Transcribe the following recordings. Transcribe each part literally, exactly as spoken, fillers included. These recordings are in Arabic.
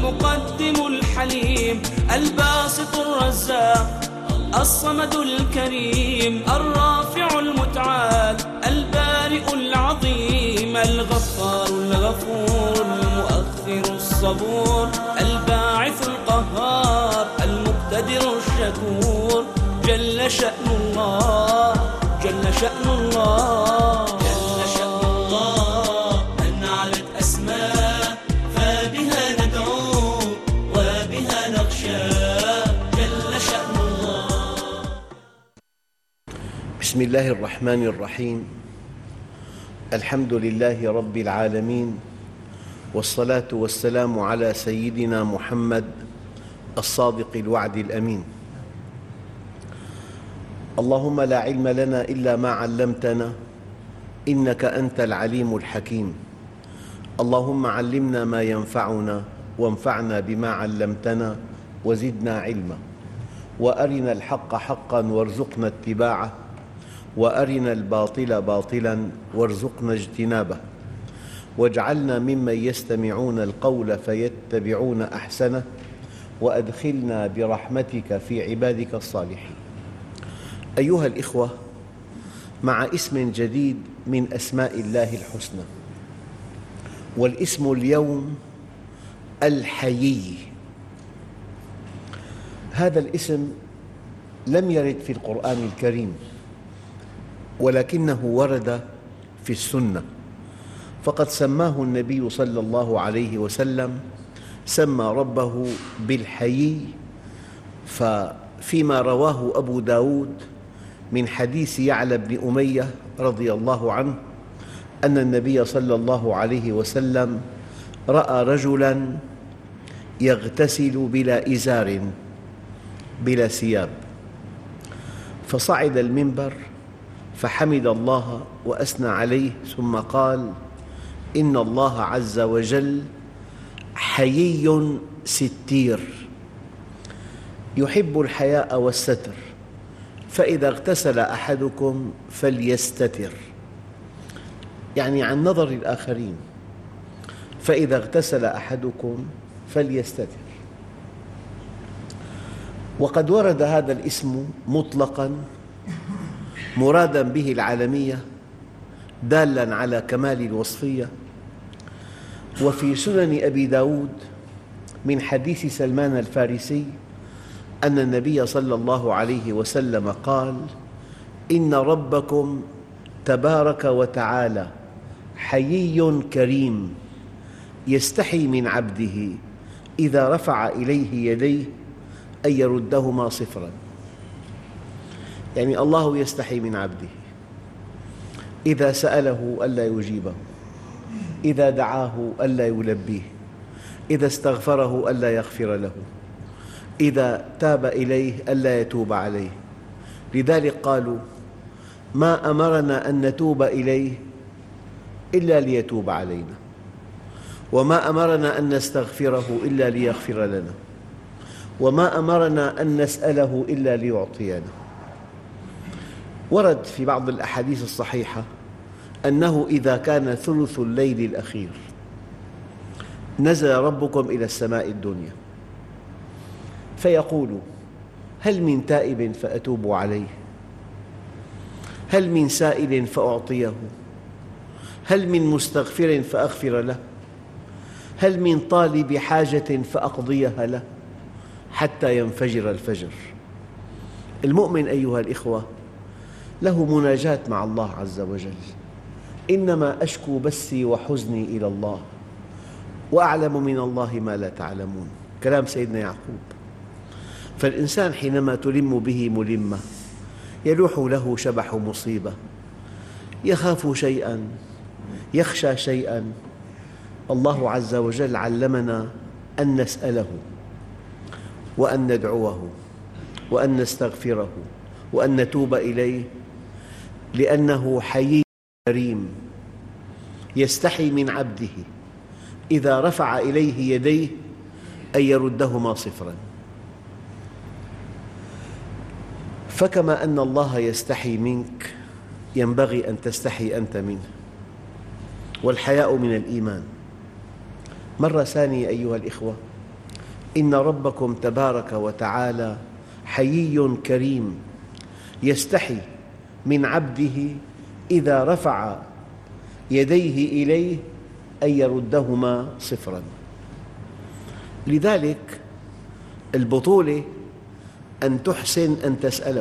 المقدم الحليم الباسط الرزاق الصمد الكريم الرافع المتعال البارئ العظيم الغفار الغفور المؤخر الصبور الباعث القهار المقتدر الشكور جل شأن الله جل شأن الله جل شأن الله من علت أسماء فبها ندعو وبها نخشى جل شأن الله. بسم الله الرحمن الرحيم. الحمد لله رب العالمين، والصلاة والسلام على سيدنا محمد الصادق الوعد الأمين. اللهم لا علم لنا إلا ما علمتنا إنك أنت العليم الحكيم. اللهم علمنا ما ينفعنا وانفعنا بما علمتنا وزدنا علما، وأرنا الحق حقا وارزقنا اتباعه، وأرنا الباطل باطلا وارزقنا اجتنابه، واجعلنا ممن يستمعون القول فيتبعون أحسنه، وأدخلنا برحمتك في عبادك الصالحين. أيها الإخوة، مع اسم جديد من أسماء الله الحسنى، والاسم اليوم الحيي. هذا الاسم لم يرد في القرآن الكريم، ولكنه ورد في السنة، فقد سماه النبي صلى الله عليه وسلم، سمى ربه بالحيي. ففيما رواه أبو داود من حديث يعلى بن أمية رضي الله عنه أن النبي صلى الله عليه وسلم رأى رجلاً يغتسل بلا إزار بلا ثياب، فصعد المنبر فحمد الله وأثنى عليه، ثم قال: إن الله عز وجل حيي ستير يحب الحياء والستر، فإذا اغتسل أحدكم فليستتر، يعني عن نظر الآخرين. فإذا اغتسل أحدكم فليستتر. وقد ورد هذا الاسم مطلقاً مرادا به العالمية، دالاً على كمال الوصفية. وفي سنن أبي داود من حديث سلمان الفارسي أن النبي صلى الله عليه وسلم قال: إن ربكم تبارك وتعالى حيي كريم يستحي من عبده إذا رفع إليه يديه أن يردهما صفراً. يعني الله يستحي من عبده إذا سأله ألا يجيبه، إذا دعاه ألا يلبيه، إذا استغفره ألا يغفر له، إذا تاب إليه ألا يتوب عليه. لذلك قالوا: ما أمرنا أن نتوب إليه إلا ليتوب علينا، وما أمرنا أن نستغفره إلا ليغفر لنا، وما أمرنا أن نسأله إلا ليعطينا. ورد في بعض الأحاديث الصحيحة أنه إذا كان ثلث الليل الأخير نزل ربكم إلى السماء الدنيا فيقول: هل من تائب فأتوب عليه؟ هل من سائل فأعطيه؟ هل من مستغفر فأغفر له؟ هل من طالب حاجة فأقضيها له؟ حتى ينفجر الفجر. المؤمن أيها الإخوة له مناجاة مع الله عز وجل: إنما أشكو بثي وحزني إلى الله وأعلم من الله ما لا تعلمون، كلام سيدنا يعقوب. فالإنسان حينما تلم به ملمة، يلوح له شبح مصيبة، يخاف شيئاً، يخشى شيئاً، الله عز وجل علمنا أن نسأله وأن ندعوه وأن نستغفره وأن نتوب إليه، لأنه حيي كريم يستحي من عبده إذا رفع إليه يديه أن يردهما صفراً. فكما أن الله يستحي منك ينبغي أن تستحي أنت منه، والحياء من الإيمان. مرة ثانية أيها الإخوة إن ربكم تبارك وتعالى حيي كريم يستحي من عبده إذا رفع يديه إليه أن يردهما صفراً. لذلك البطولة أن تحسن أن تسأله،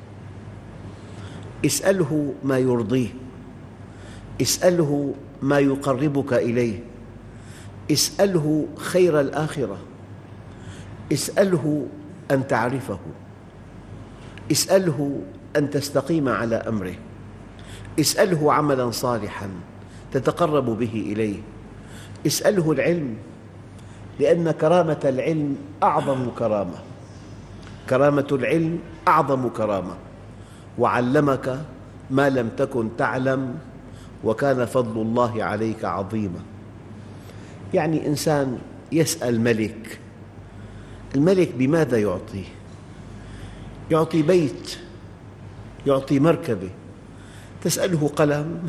اسأله ما يرضيه، اسأله ما يقربك إليه، اسأله خير الآخرة، اسأله أن تعرفه، اسأله أن تستقيم على أمره، اسأله عملاً صالحاً تتقرب به إليه، اسأله العلم، لأن كرامة العلم أعظم كرامة، كرامة العلم أعظم كرامة، وعلمك ما لم تكن تعلم وكان فضل الله عليك عظيما. يعني إنسان يسأل ملك، الملك بماذا يعطيه؟ يعطي بيت، يعطي مركبة، تسأله قلم؟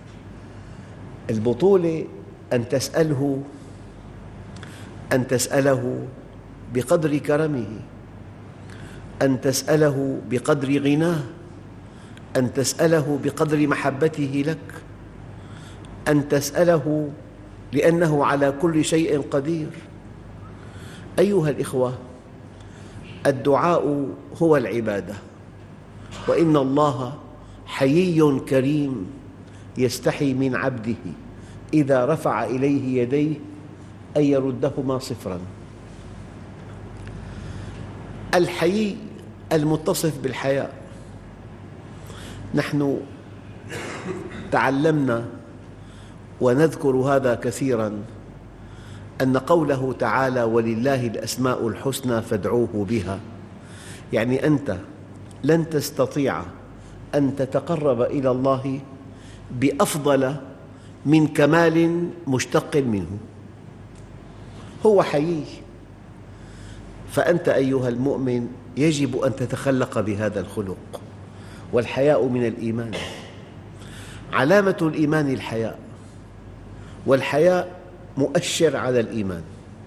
البطولة أن تسأله أن تسأله بقدر كرمه، أن تسأله بقدر غناه، أن تسأله بقدر محبته لك، أن تسأله لأنه على كل شيء قدير. أيها الإخوة، الدعاء هو العبادة، وإن الله حيي كريم يستحي من عبده إذا رفع إليه يديه أن يردهما صفراً. الحيي المتصف بالحياء، نحن تعلمنا ونذكر هذا كثيراً، أن قوله تعالى ولله الأسماء الحسنى فادعوه بها، يعني أنت لن تستطيع أن تتقرب إلى الله بأفضل من كمال مشتق منه، هو حيي. فأنت أيها المؤمن يجب أن تتخلق بهذا الخلق، والحياء من الإيمان، علامة الإيمان الحياء، والحياء مؤشر على الإيمان.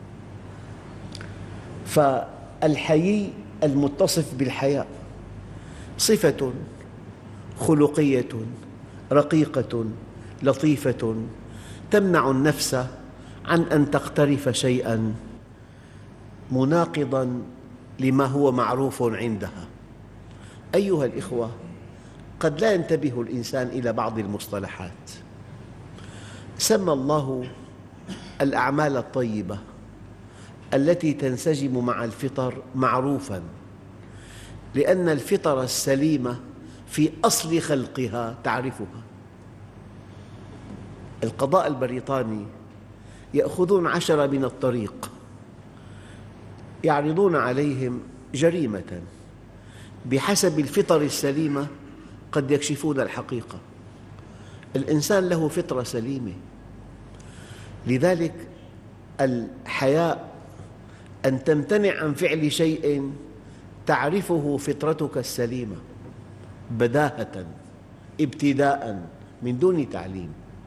فالحيي المتصف بالحياء صفة خلقية رقيقة لطيفة تمنع النفس عن أن تقترف شيئاً مناقضاً لما هو معروف عندها. أيها الإخوة، قد لا ينتبه الإنسان إلى بعض المصطلحات. سمى الله الأعمال الطيبة التي تنسجم مع الفطر معروفاً، لأن الفطر السليمة في أصل خلقها تعرفها. القضاء البريطاني يأخذون عشرة من الطريق، يعرضون عليهم جريمة، بحسب الفطر السليمة قد يكشفون الحقيقة. الإنسان له فطرة سليمة، لذلك الحياء أن تمتنع عن فعل شيء تعرفه فطرتك السليمة بداهة ابتداء من دون تعليم.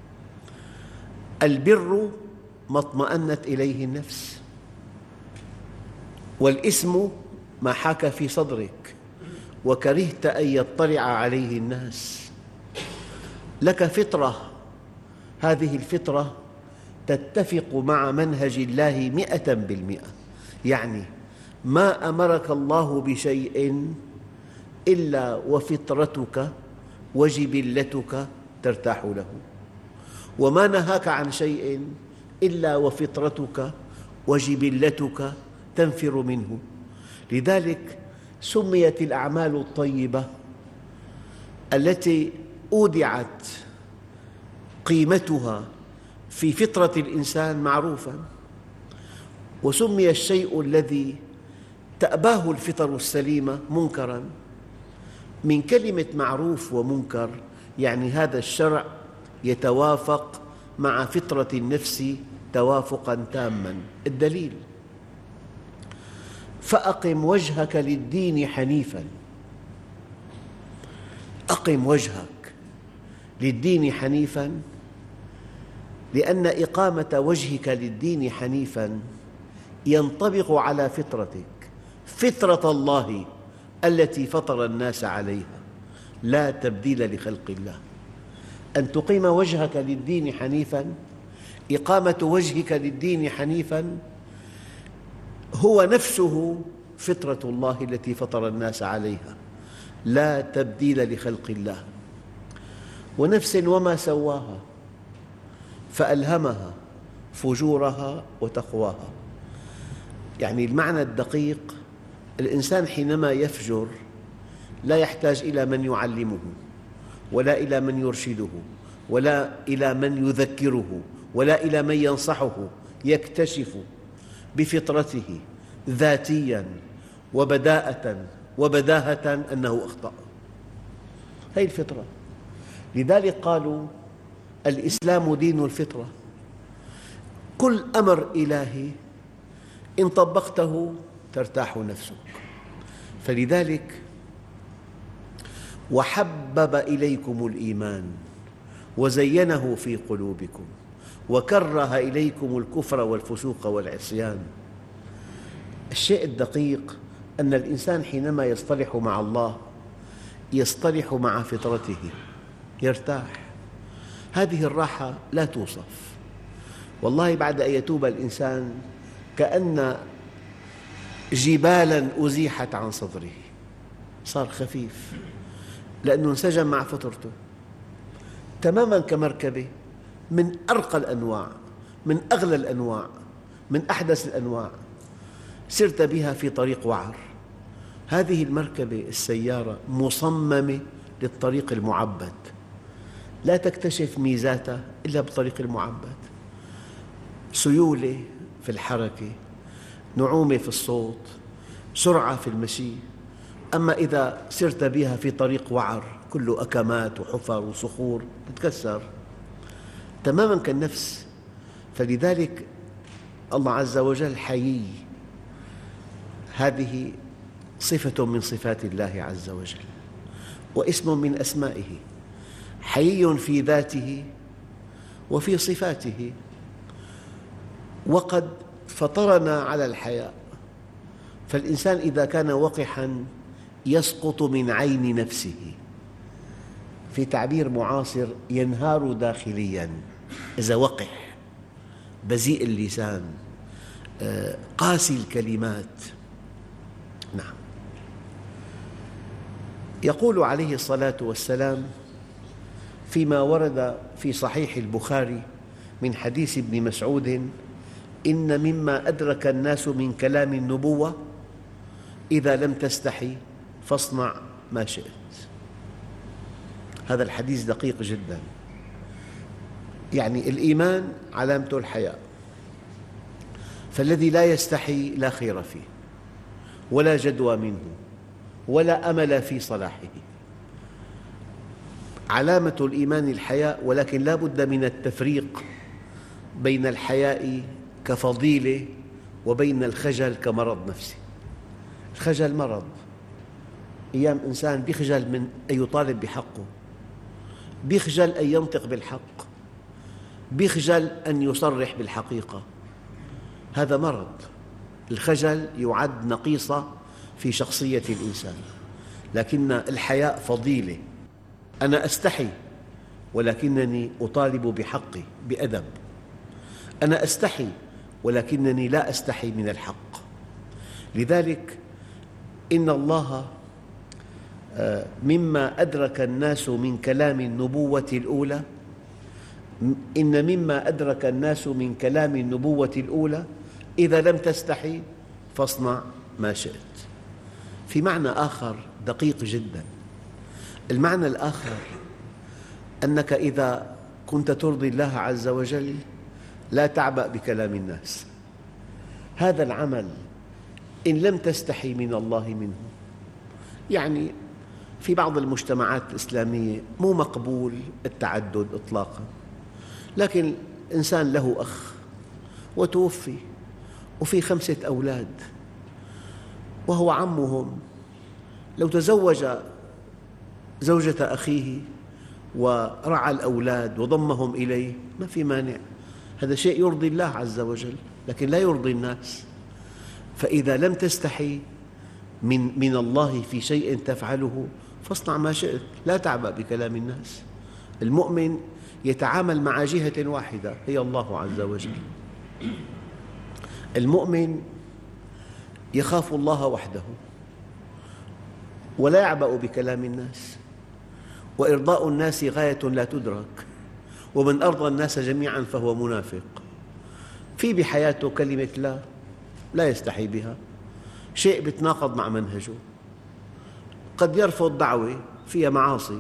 البر ما اطمأنت إليه النفس، والإثم ما حاك في صدرك وكرهت أن يطلع عليه الناس. لك فطرة، هذه الفطرة تتفق مع منهج الله مئة بالمئة، يعني ما أمرك الله بشيء إلا وفطرتك وجبلتك ترتاح له، وما نهاك عن شيء إلا وفطرتك وجبلتك تنفر منه. لذلك سميت الأعمال الطيبة التي أودعت قيمتها في فطرة الإنسان معروفاً، وسمي الشيء الذي تأباه الفطر السليمة منكراً. من كلمة معروف ومنكر يعني هذا الشرع يتوافق مع فطرة النفس توافقاً تاماً. الدليل: فأقم وجهك للدين حنيفاً. أقم وجهك للدين حنيفاً، لأن إقامة وجهك للدين حنيفاً ينطبق على فطرتك، فطرة الله التي فطر الناس عليها، لا تبديل لخلق الله. أن تقيم وجهك للدين حنيفاً، إقامة وجهك للدين حنيفاً هو نفسه فطرة الله التي فطر الناس عليها، لا تبديل لخلق الله. ونفس وما سواها فألهمها فجورها وتقواها. يعني المعنى الدقيق، الإنسان حينما يفجر لا يحتاج إلى من يعلمه، ولا إلى من يرشده، ولا إلى من يذكره، ولا إلى من ينصحه، يكتشف بفطرته ذاتياً وبداءة وبداهة أنه أخطأ. هذه الفطرة. لذلك قالوا الإسلام دين الفطرة. كل أمر إلهي إن طبقته ترتاح نفسك. فلذلك وحبب إليكم الإيمان وزينه في قلوبكم وكره إليكم الكفر والفسوق والعصيان. الشيء الدقيق أن الإنسان حينما يصطلح مع الله يصطلح مع فطرته، يرتاح. هذه الراحة لا توصف. والله بعد أن يتوب الإنسان كأن جبالاً أزيحت عن صدره، صار خفيف لأنه انسجم مع فطرته تماماً، كمركبة من أرقى الأنواع، من أغلى الأنواع، من أحدث الأنواع، سرت بها في طريق وعر. هذه المركبة السيارة مصممة للطريق المعبد، لا تكتشف ميزاتها إلا بالطريق المعبد. سيولة في الحركة، نعومة في الصوت، سرعة في المشي. أما إذا سرت بها في طريق وعر كله أكمات وحفر وصخور تتكسر تماماً كالنفس. فلذلك الله عز وجل حيي، هذه صفة من صفات الله عز وجل واسم من أسمائه، حيي في ذاته وفي صفاته. وقد فطرنا على الحياء، فالإنسان إذا كان وقحاً يسقط من عين نفسه، في تعبير معاصر ينهار داخلياً إذا وقح، بذيء اللسان، قاسي الكلمات. نعم. يقول عليه الصلاة والسلام فيما ورد في صحيح البخاري من حديث ابن مسعود: إن مما أدرك الناس من كلام النبوة إذا لم تستحي فاصنع ما شئت. هذا الحديث دقيق جدا. يعني الإيمان علامته الحياء، فالذي لا يستحي لا خير فيه ولا جدوى منه ولا أمل في صلاحه. علامة الإيمان الحياء، ولكن لا بد من التفريق بين الحياء كفضيلة وبين الخجل كمرض نفسي. الخجل مرض. أيام إنسان بيخجل من أن يطالب بحقه، بيخجل أن ينطق بالحق، بيخجل أن يصرح بالحقيقة. هذا مرض. الخجل يعد نقيصة في شخصية الإنسان، لكن الحياء فضيلة. أنا أستحي ولكنني أطالب بحقي بأدب. أنا أستحي ولكنني لا أستحي من الحق. لذلك إن الله مما أدرك الناس من كلام النبوة الأولى إن مما أدرك الناس من كلام النبوة الأولى إذا لم تستحي فاصنع ما شئت. في معنى آخر دقيق جدا. المعنى الآخر أنك إذا كنت ترضي الله عز وجل لا تعبأ بكلام الناس. هذا العمل إن لم تستحي من الله منه، يعني في بعض المجتمعات الإسلامية مو مقبول التعدد إطلاقاً، لكن إنسان له أخ وتوفي وفي خمسة أولاد وهو عمهم، لو تزوج زوجة أخيه ورعى الأولاد وضمهم إليه ما في مانع. هذا شيء يرضي الله عز وجل، لكن لا يرضي الناس. فإذا لم تستحي من, من الله في شيء تفعله فاصنع ما شئت، لا تعبأ بكلام الناس. المؤمن يتعامل مع جهة واحدة هي الله عز وجل. المؤمن يخاف الله وحده ولا يعبأ بكلام الناس، وإرضاء الناس غاية لا تدرك، ومن أرضى الناس جميعاً فهو منافق. في بحياته كلمة لا لا يستحي بها، شيء يتناقض مع منهجه، قد يرفض دعوة فيها معاصي.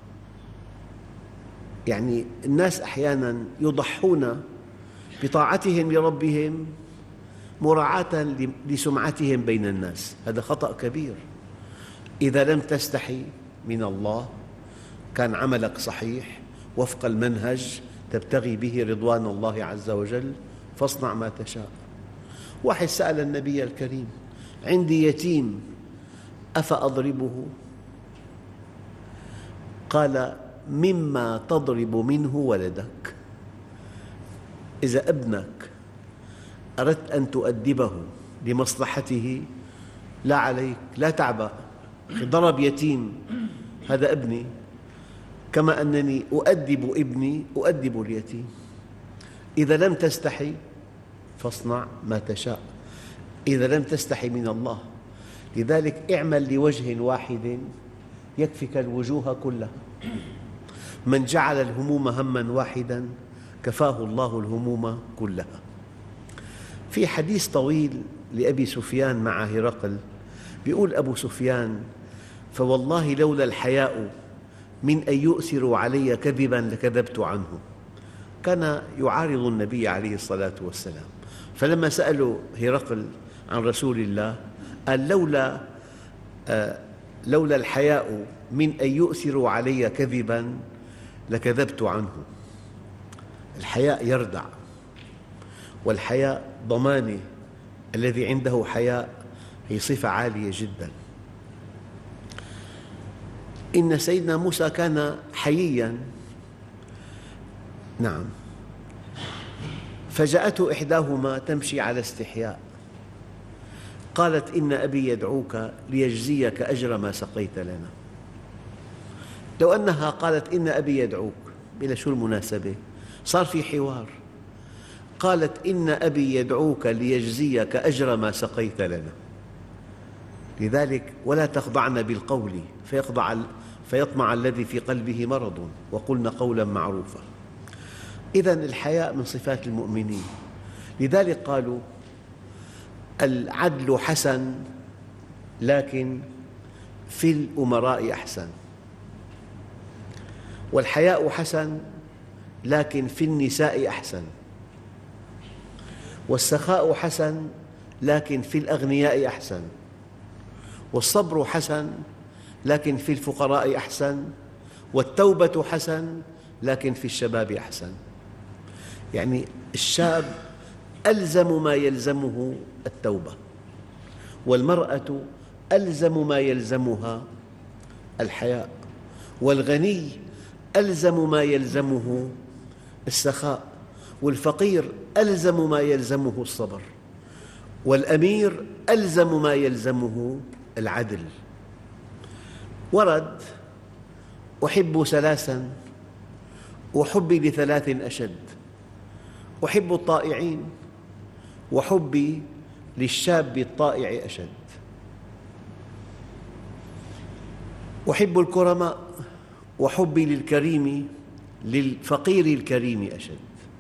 يعني الناس أحياناً يضحون بطاعتهم لربهم مراعاة لسمعتهم بين الناس، هذا خطأ كبير. إذا لم تستحي من الله كان عملك صحيح وفق المنهج تبتغي به رضوان الله عز وجل، فاصنع ما تشاء. واحد سأل النبي الكريم: عندي يتيم أفأضربه؟ قال: مما تضرب منه ولدك. إذا ابنك أردت أن تؤدبه لمصلحته لا عليك، لا تعبأ، ضرب يتيم، هذا ابني، كما أنني أؤدب ابني أؤدب اليتيم. إذا لم تستحي فاصنع ما تشاء، إذا لم تستحي من الله. لذلك اعمل لوجه واحد يكفك الوجوه كلها. من جعل الهموم هماً واحداً كفاه الله الهموم كلها. في حديث طويل لأبي سفيان مع هرقل، يقول أبو سفيان: فوالله لولا الحياء من أن يؤثروا علي كذباً لكذبت عنه. كان يعارض النبي عليه الصلاة والسلام، فلما سألوا هرقل عن رسول الله قال: لولا آه لولا الحياء من أن يؤثروا علي كذباً لكذبت عنه. الحياء يردع، والحياء ضمانة. الذي عنده حياء هي صفة عالية جداً. إن سيدنا موسى كان حيياً، نعم، فجاءته إحداهما تمشي على استحياء، قالت: إن أبي يدعوك ليجزيك أجر ما سقيت لنا. لو أنها قالت: إن أبي يدعوك، بلا شو المناسبة؟ صار في حوار. قالت: إن أبي يدعوك ليجزيك أجر ما سقيت لنا. لذلك ولا تخضعن بالقول فيخضع فيطمع الذي في قلبه مرض، وقلن قولا معروفا. إذن الحياء من صفات المؤمنين. لذلك قالوا: العدل حسن لكن في الأمراء أحسن، والحياء حسن لكن في النساء أحسن، والسخاء حسن لكن في الأغنياء أحسن، والصبر حسن لكن في الفقراء أحسن، والتوبة حسن لكن في الشباب أحسن. يعني الشاب ألزم ما يلزمه التوبة، والمرأة ألزم ما يلزمها الحياء، والغني ألزم ما يلزمه السخاء، والفقير ألزم ما يلزمه الصبر، والأمير ألزم ما يلزمه العدل. ورد: أحب ثلاثاً وحبي لثلاث أشد: أحب الطائعين وحبي للشاب الطائع أشد، أحب الكرماء وحبي للكريم للفقير الكريم أشد،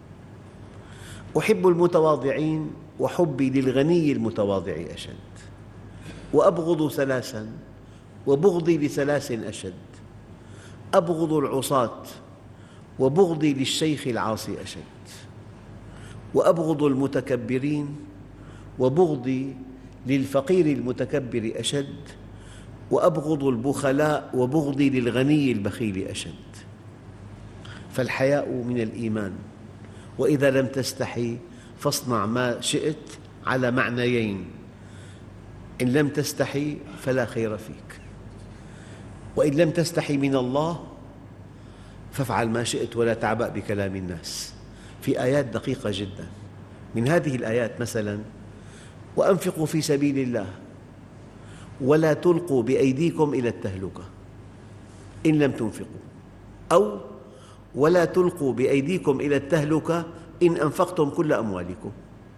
أحب المتواضعين وحبي للغني المتواضع أشد، وأبغض ثلاثاً وبغضي لثلاث أشد: أبغض العصاة وبغضي للشيخ العاصي أشد، وأبغض المتكبرين وبغضي للفقير المتكبر أشد، وأبغض البخلاء وبغضي للغني البخيل أشد. فالحياء من الإيمان. وإذا لم تستحي فاصنع ما شئت على معنيين: إن لم تستحي فلا خير فيك، وإن لم تستحي من الله فافعل ما شئت ولا تعبأ بكلام الناس. في آيات دقيقة جدا. من هذه الآيات مثلاً وأنفقوا في سبيل الله ولا تلقوا بأيديكم إلى التهلكة إن لم تنفقوا، أو ولا تلقوا بأيديكم إلى التهلكة إن أنفقتم كل أموالكم.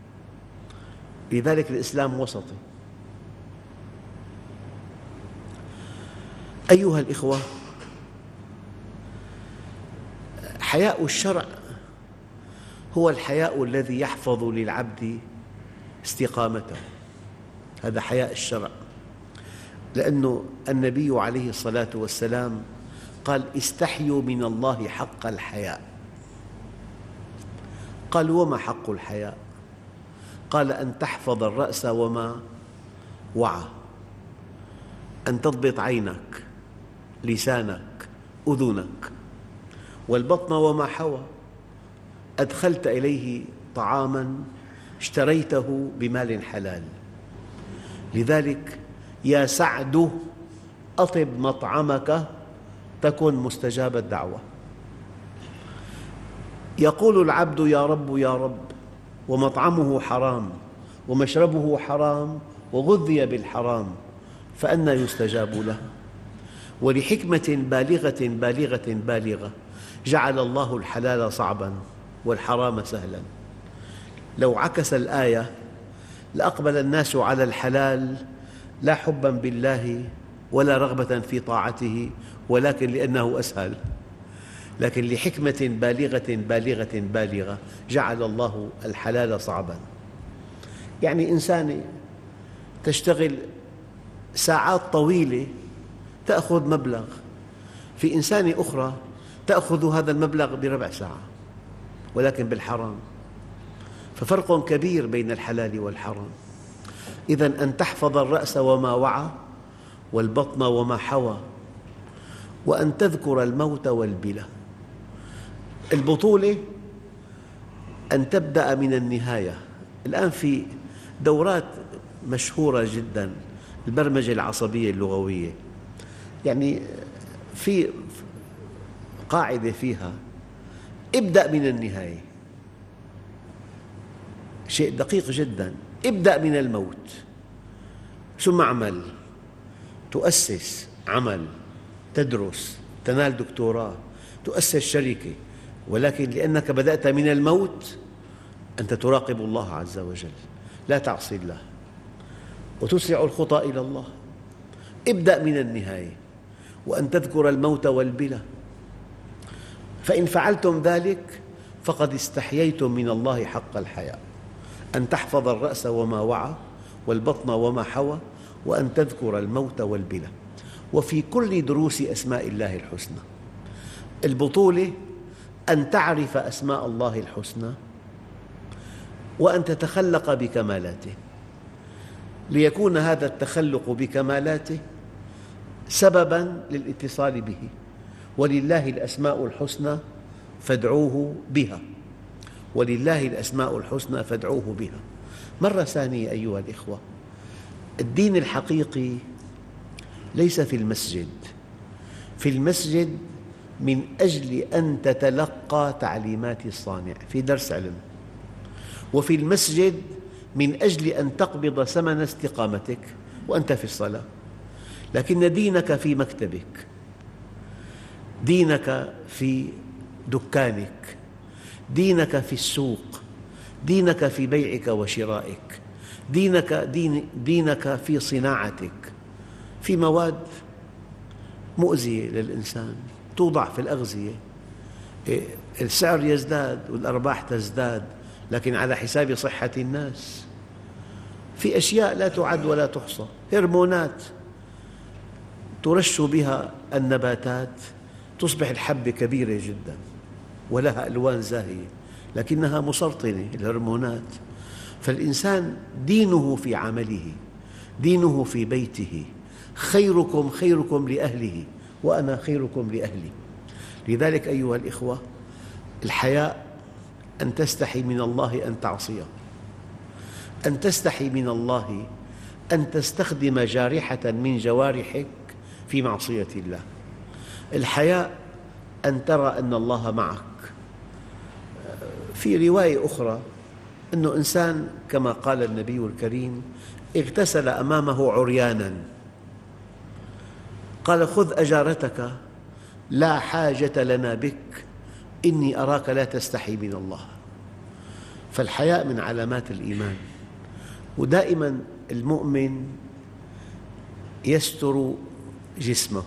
لذلك الإسلام وسطي. أيها الإخوة، حياء الشرع هو الحياء الذي يحفظ للعبد استقامته، هذا حياء الشرع، لأن النبي عليه الصلاة والسلام قال: استحيوا من الله حق الحياء. قال: وما حق الحياء؟ قال: أن تحفظ الرأس وما وعى، أن تضبط عينك، لسانك، أذنك، والبطن وما حوى، أدخلت إليه طعاماً اشتريته بمال حلال. لذلك يا سعد أطب مطعمك تكن مستجاب الدعوة. يقول العبد: يا رب يا رب، ومطعمه حرام ومشربه حرام وغذي بالحرام، فأنى يستجاب له؟ ولحكمة بالغة بالغة بالغة جعل الله الحلال صعباً والحرام سهلاً. لو عكس الآية لأقبل الناس على الحلال لا حباً بالله ولا رغبة في طاعته، ولكن لأنه أسهل. لكن لحكمة بالغة بالغة بالغة جعل الله الحلال صعباً. يعني إنسان تشتغل ساعات طويلة تأخذ مبلغ، في إنسان أخرى تأخذ هذا المبلغ بربع ساعة ولكن بالحرام. ففرق كبير بين الحلال والحرام. إذن أن تحفظ الرأس وما وعى، والبطن وما حوى، وأن تذكر الموت والبلى. البطولة أن تبدأ من النهاية. الآن في دورات مشهورة جداً، البرمجة العصبية اللغوية، يعني في قاعدة فيها: ابدأ من النهاية. شيء دقيق جداً. ابدأ من الموت ثم اعمل، تؤسس عمل، تدرس، تنال دكتوراه، تؤسس شركة، ولكن لأنك بدأت من الموت أنت تراقب الله عز وجل، لا تعصي الله وتسرع الخطى إلى الله. ابدأ من النهاية، وأن تذكر الموت والبلى، فإن فعلتم ذلك فقد استحييتم من الله حق الحياء. أن تحفظ الرأس وما وعى، والبطن وما حوى، وأن تذكر الموت والبلى. وفي كل دروس أسماء الله الحسنى. البطولة أن تعرف أسماء الله الحسنى وأن تتخلق بكمالاته، ليكون هذا التخلق بكمالاته سبباً للاتصال به. ولله الأسماء الحسنى فادعوه بها، ولله الأسماء الحسنى فادعوه بها. مرة ثانية أيها الإخوة، الدين الحقيقي ليس في المسجد. في المسجد من أجل أن تتلقى تعليمات الصانع في درس علم، وفي المسجد من أجل أن تقبض ثمن استقامتك وأنت في الصلاة. لكن دينك في مكتبك، دينك في دكانك، دينك في السوق، دينك في بيعك وشرائك، دينك, دين دينك في صناعتك. في مواد مؤذية للإنسان توضع في الأغذية، السعر يزداد والأرباح تزداد، لكن على حساب صحة الناس. في أشياء لا تعد ولا تحصى، هرمونات ترش بها النباتات تصبح الحبة كبيرة جداً ولها ألوان زاهية، لكنها مسرطنة، الهرمونات. فالإنسان دينه في عمله، دينه في بيته. خيركم خيركم لأهله وأنا خيركم لأهلي. لذلك أيها الإخوة، الحياء أن تستحي من الله أن تعصيه، أن تستحي من الله أن تستخدم جارحة من جوارحك في معصية الله. الحياء أن ترى أن الله معك. في رواية أخرى أنه إنسان كما قال النبي الكريم اغتسل أمامه عريانا، قال خذ أجارتك لا حاجة لنا بك إني أراك لا تستحي من الله. فالحياء من علامات الإيمان، ودائما المؤمن يستر جسمه،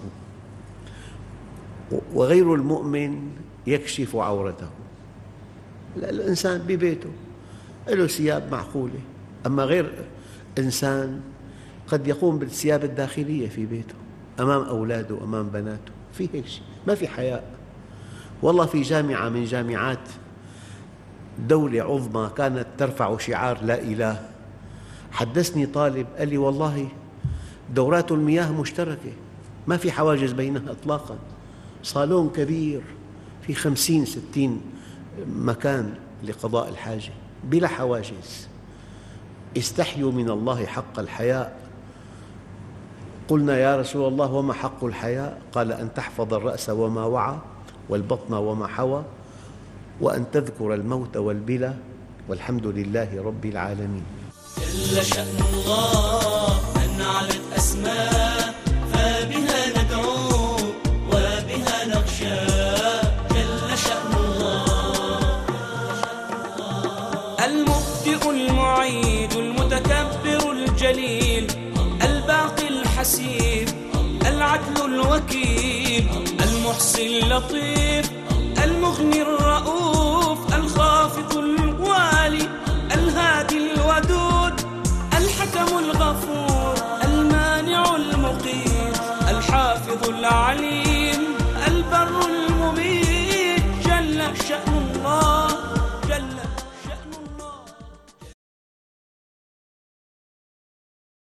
وغير المؤمن يكشف عورته. الإنسان ببيته له ثياب معقولة، أما غير إنسان قد يقوم بالثياب الداخلية في بيته أمام أولاده أمام بناته، في هيك شيء، ما في حياء. والله في جامعة من جامعات دولة عظمى كانت ترفع شعار لا إله، حدثني طالب قال لي والله دورات المياه مشتركة، ما في حواجز بينها إطلاقاً، صالون كبير في خمسين ستين مكان لقضاء الحاجة بلا حواجز. استحيوا من الله حق الحياء. قلنا يا رسول الله وما حق الحياء؟ قال أن تحفظ الرأس وما وعى والبطن وما حوى وأن تذكر الموت والبلى والحمد لله رب العالمين. جل شأن الله أن علت أسماء فبها ندعو وبها نخشى. جل شأن الله المبدئ المعيد المتكبر الجليل الباقي الحسيب العدل الوكيل المحصي اللطيف المغني الرؤوف الخافض الوالي الهادي الودود الحكم الغفور المانع المقيت الحافظ العليم